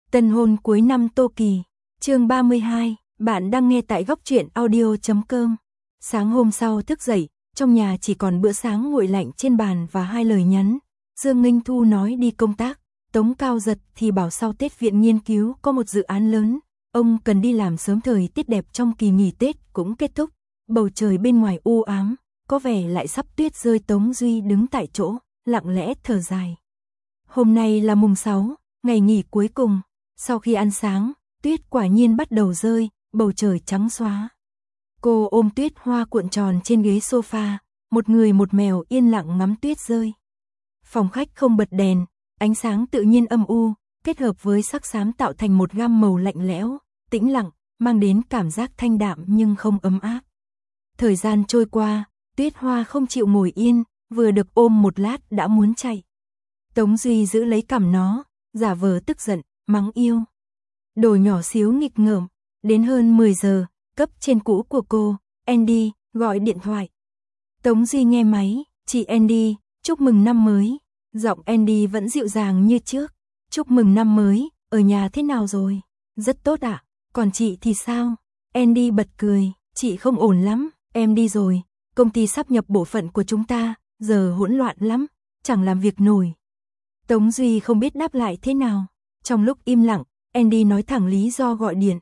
Tân hôn cuối năm Tô Kỳ, chương 32, bạn đang nghe tại góc truyện audio.com. Sáng hôm sau thức dậy, trong nhà chỉ còn bữa sáng nguội lạnh trên bàn và hai lời nhắn. Dương Nghinh Thu nói đi công tác, Tống Cao Giật thì bảo sau Tết viện nghiên cứu có một dự án lớn, ông cần đi làm sớm. Thời tiết đẹp trong kỳ nghỉ Tết cũng kết thúc, bầu trời bên ngoài u ám, có vẻ lại sắp tuyết rơi. Tống Duy đứng tại chỗ, lặng lẽ thở dài. Hôm nay là mùng 6, ngày nghỉ cuối cùng. Sau khi ăn sáng, tuyết quả nhiên bắt đầu rơi, bầu trời trắng xóa. Cô ôm tuyết hoa cuộn tròn trên ghế sofa, một người một mèo yên lặng ngắm tuyết rơi. Phòng khách không bật đèn, ánh sáng tự nhiên âm u, kết hợp với sắc xám tạo thành một gam màu lạnh lẽo, tĩnh lặng, mang đến cảm giác thanh đạm nhưng không ấm áp. Thời gian trôi qua, tuyết hoa không chịu ngồi yên, vừa được ôm một lát đã muốn chạy. Tống Duy giữ lấy cằm nó, giả vờ tức giận, mắng yêu. Đồ nhỏ xíu nghịch ngợm. Đến hơn 10 giờ, cấp trên cũ của cô, Andy, gọi điện thoại. Tống Duy nghe máy, chị Andy, chúc mừng năm mới. Giọng Andy vẫn dịu dàng như trước. Chúc mừng năm mới, ở nhà thế nào rồi? Rất tốt ạ, còn chị thì sao? Andy bật cười, chị không ổn lắm, em đi rồi. Công ty sắp nhập bộ phận của chúng ta, giờ hỗn loạn lắm, chẳng làm việc nổi. Tống Duy không biết đáp lại thế nào. Trong lúc im lặng, Andy nói thẳng lý do gọi điện.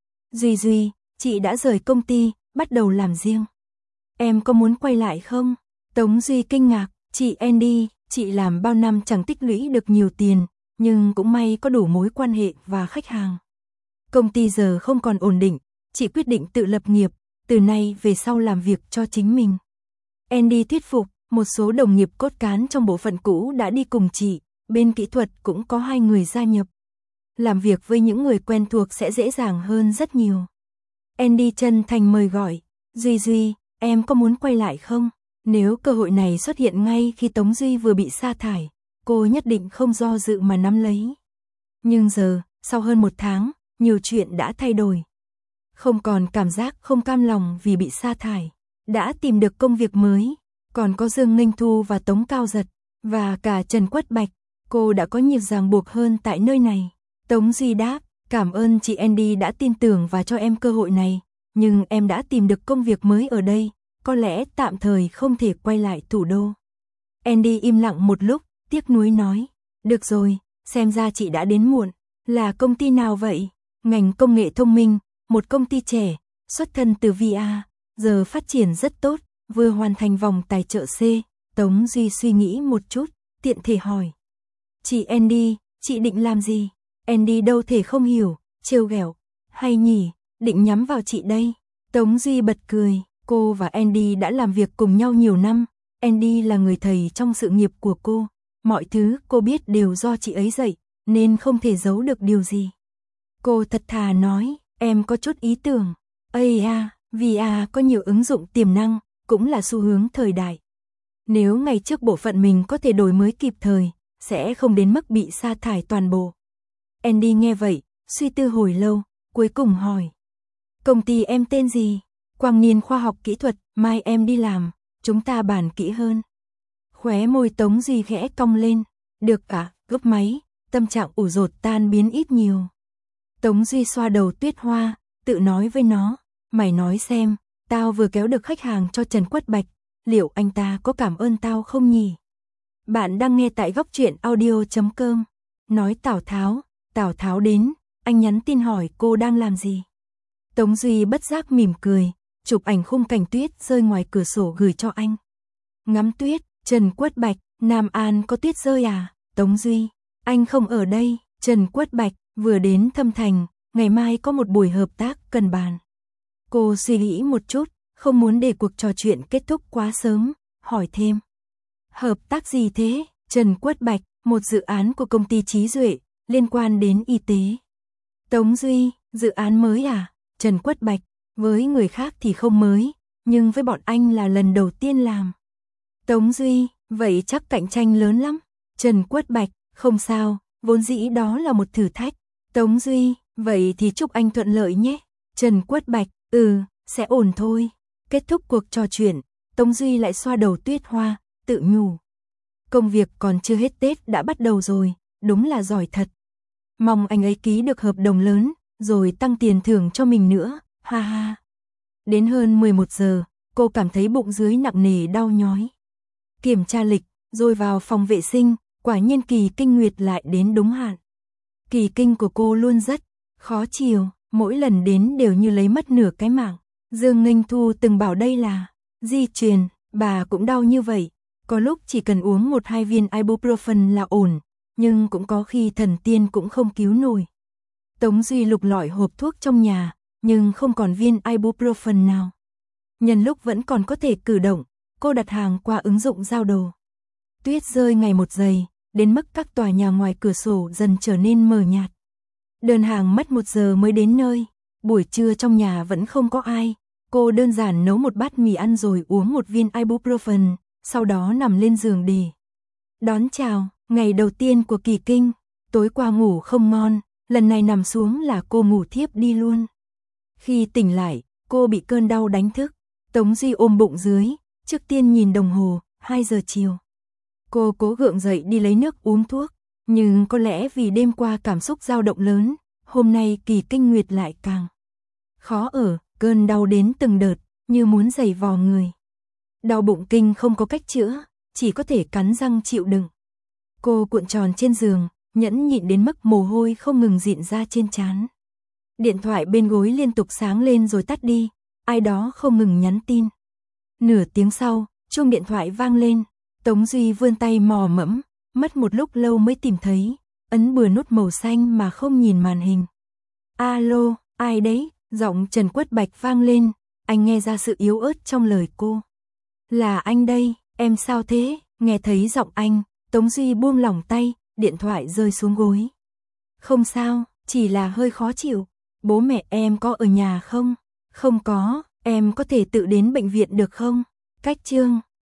Duy, chị đã rời công ty, bắt đầu làm riêng. Em có muốn quay lại không? Tống Duy kinh ngạc, chị Andy, chị làm bao năm chẳng tích lũy được nhiều tiền, nhưng cũng may có đủ mối quan hệ và khách hàng. Công ty giờ không còn ổn định, chị quyết định tự lập nghiệp, từ nay về sau làm việc cho chính mình. Andy thuyết phục, một số đồng nghiệp cốt cán trong bộ phận cũ đã đi cùng chị, bên kỹ thuật cũng có 2 người gia nhập. Làm việc với những người quen thuộc sẽ dễ dàng hơn rất nhiều. Andy chân thành mời gọi, Duy, em có muốn quay lại không? Nếu cơ hội này xuất hiện ngay khi Tống Duy vừa bị sa thải, cô nhất định không do dự mà nắm lấy. Nhưng giờ, sau hơn 1 tháng, nhiều chuyện đã thay đổi. Không còn cảm giác không cam lòng vì bị sa thải, đã tìm được công việc mới, còn có Dương Nghinh Thu và Tống Cao Giật, và cả Trần Quất Bạch, cô đã có nhiều ràng buộc hơn tại nơi này. Tống Duy đáp, cảm ơn chị Andy đã tin tưởng và cho em cơ hội này, nhưng em đã tìm được công việc mới ở đây, có lẽ tạm thời không thể quay lại thủ đô. Andy im lặng một lúc, tiếc nuối nói, được rồi, xem ra chị đã đến muộn. Là công ty nào vậy? Ngành công nghệ thông minh, một công ty trẻ, xuất thân từ VR, giờ phát triển rất tốt, vừa hoàn thành vòng tài trợ C. Tống Duy suy nghĩ một chút, tiện thể hỏi. Chị Andy, chị định làm gì? Andy đâu thể không hiểu, trêu ghẹo, hay nhỉ, định nhắm vào chị đây. Tống Duy bật cười, cô và Andy đã làm việc cùng nhau nhiều năm, Andy là người thầy trong sự nghiệp của cô, mọi thứ cô biết đều do chị ấy dạy, nên không thể giấu được điều gì. Cô thật thà nói, em có chút ý tưởng, VR có nhiều ứng dụng tiềm năng, cũng là xu hướng thời đại. Nếu ngày trước bộ phận mình có thể đổi mới kịp thời, sẽ không đến mức bị sa thải toàn bộ. Andy nghe vậy, suy tư hồi lâu, cuối cùng hỏi. Công ty em tên gì? Quang Niên Khoa học Kỹ thuật, mai em đi làm, chúng ta bàn kỹ hơn. Khóe môi Tống Duy khẽ cong lên, được cả, gấp máy, tâm trạng ủ dột tan biến ít nhiều. Tống Duy xoa đầu tuyết hoa, tự nói với nó, mày nói xem, tao vừa kéo được khách hàng cho Trần Quất Bạch, liệu anh ta có cảm ơn tao không nhỉ? Bạn đang nghe tại góc truyện audio.com. Nói Tào Tháo đến, anh nhắn tin hỏi cô đang làm gì. Tống Duy bất giác mỉm cười, chụp ảnh khung cảnh tuyết rơi ngoài cửa sổ gửi cho anh. Ngắm tuyết, Trần Quất Bạch, Nam An có tuyết rơi à? Tống Duy, anh không ở đây. Trần Quất Bạch, vừa đến Thâm Thành, ngày mai có một buổi hợp tác cần bàn. Cô suy nghĩ một chút, không muốn để cuộc trò chuyện kết thúc quá sớm, hỏi thêm. Hợp tác gì thế? Trần Quất Bạch, một dự án của công ty Trí Duệ, liên quan đến y tế. Tống Duy, dự án mới à? Trần Quất Bạch, với người khác thì không mới, nhưng với bọn anh là lần đầu tiên làm. Tống Duy, vậy chắc cạnh tranh lớn lắm. Trần Quất Bạch, không sao, vốn dĩ đó là một thử thách. Tống Duy, vậy thì chúc anh thuận lợi nhé. Trần Quất Bạch, sẽ ổn thôi. Kết thúc cuộc trò chuyện, Tống Duy lại xoa đầu tuyết hoa, tự nhủ. Công việc còn chưa hết Tết đã bắt đầu rồi, đúng là giỏi thật. Mong anh ấy ký được hợp đồng lớn, rồi tăng tiền thưởng cho mình nữa, ha ha. Đến hơn 11 giờ, cô cảm thấy bụng dưới nặng nề đau nhói. Kiểm tra lịch, rồi vào phòng vệ sinh, quả nhiên kỳ kinh nguyệt lại đến đúng hạn. Kỳ kinh của cô luôn rất khó chịu, mỗi lần đến đều như lấy mất nửa cái mạng. Dương Nghênh Thu từng bảo đây là di truyền, bà cũng đau như vậy. Có lúc chỉ cần uống 1-2 viên ibuprofen là ổn, nhưng cũng có khi thần tiên cũng không cứu nổi. Tống Duy lục lọi hộp thuốc trong nhà, nhưng không còn viên ibuprofen nào. Nhân lúc vẫn còn có thể cử động, cô đặt hàng qua ứng dụng giao đồ. Tuyết rơi ngày một dày, đến mức các tòa nhà ngoài cửa sổ dần trở nên mờ nhạt. Đơn hàng mất 1 giờ mới đến nơi, buổi trưa trong nhà vẫn không có ai. Cô đơn giản nấu một bát mì ăn rồi uống 1 viên ibuprofen, sau đó nằm lên giường để đón chào ngày đầu tiên của kỳ kinh. Tối qua ngủ không ngon, lần này nằm xuống là cô ngủ thiếp đi luôn. Khi tỉnh lại, cô bị cơn đau đánh thức. Tống Duy ôm bụng dưới, trước tiên nhìn đồng hồ, 2 giờ chiều. Cô cố gượng dậy đi lấy nước uống thuốc, nhưng có lẽ vì đêm qua cảm xúc dao động lớn, hôm nay kỳ kinh nguyệt lại càng khó ở, cơn đau đến từng đợt, như muốn giày vò người. Đau bụng kinh không có cách chữa, chỉ có thể cắn răng chịu đựng. Cô cuộn tròn trên giường, nhẫn nhịn đến mức mồ hôi không ngừng rịn ra trên trán. Điện thoại bên gối liên tục sáng lên rồi tắt đi, ai đó không ngừng nhắn tin. Nửa tiếng sau, chuông điện thoại vang lên, Tống Duy vươn tay mò mẫm, mất một lúc lâu mới tìm thấy, ấn bừa nút màu xanh mà không nhìn màn hình. Alo, ai đấy? Giọng Trần Quất Bạch vang lên, anh nghe ra sự yếu ớt trong lời cô. Là anh đây, em sao thế? Nghe thấy giọng anh, Tống Duy buông lỏng tay, điện thoại rơi xuống gối. Không sao, chỉ là hơi khó chịu. Bố mẹ em có ở nhà không? Không có, em có thể tự đến bệnh viện được không? Cách chương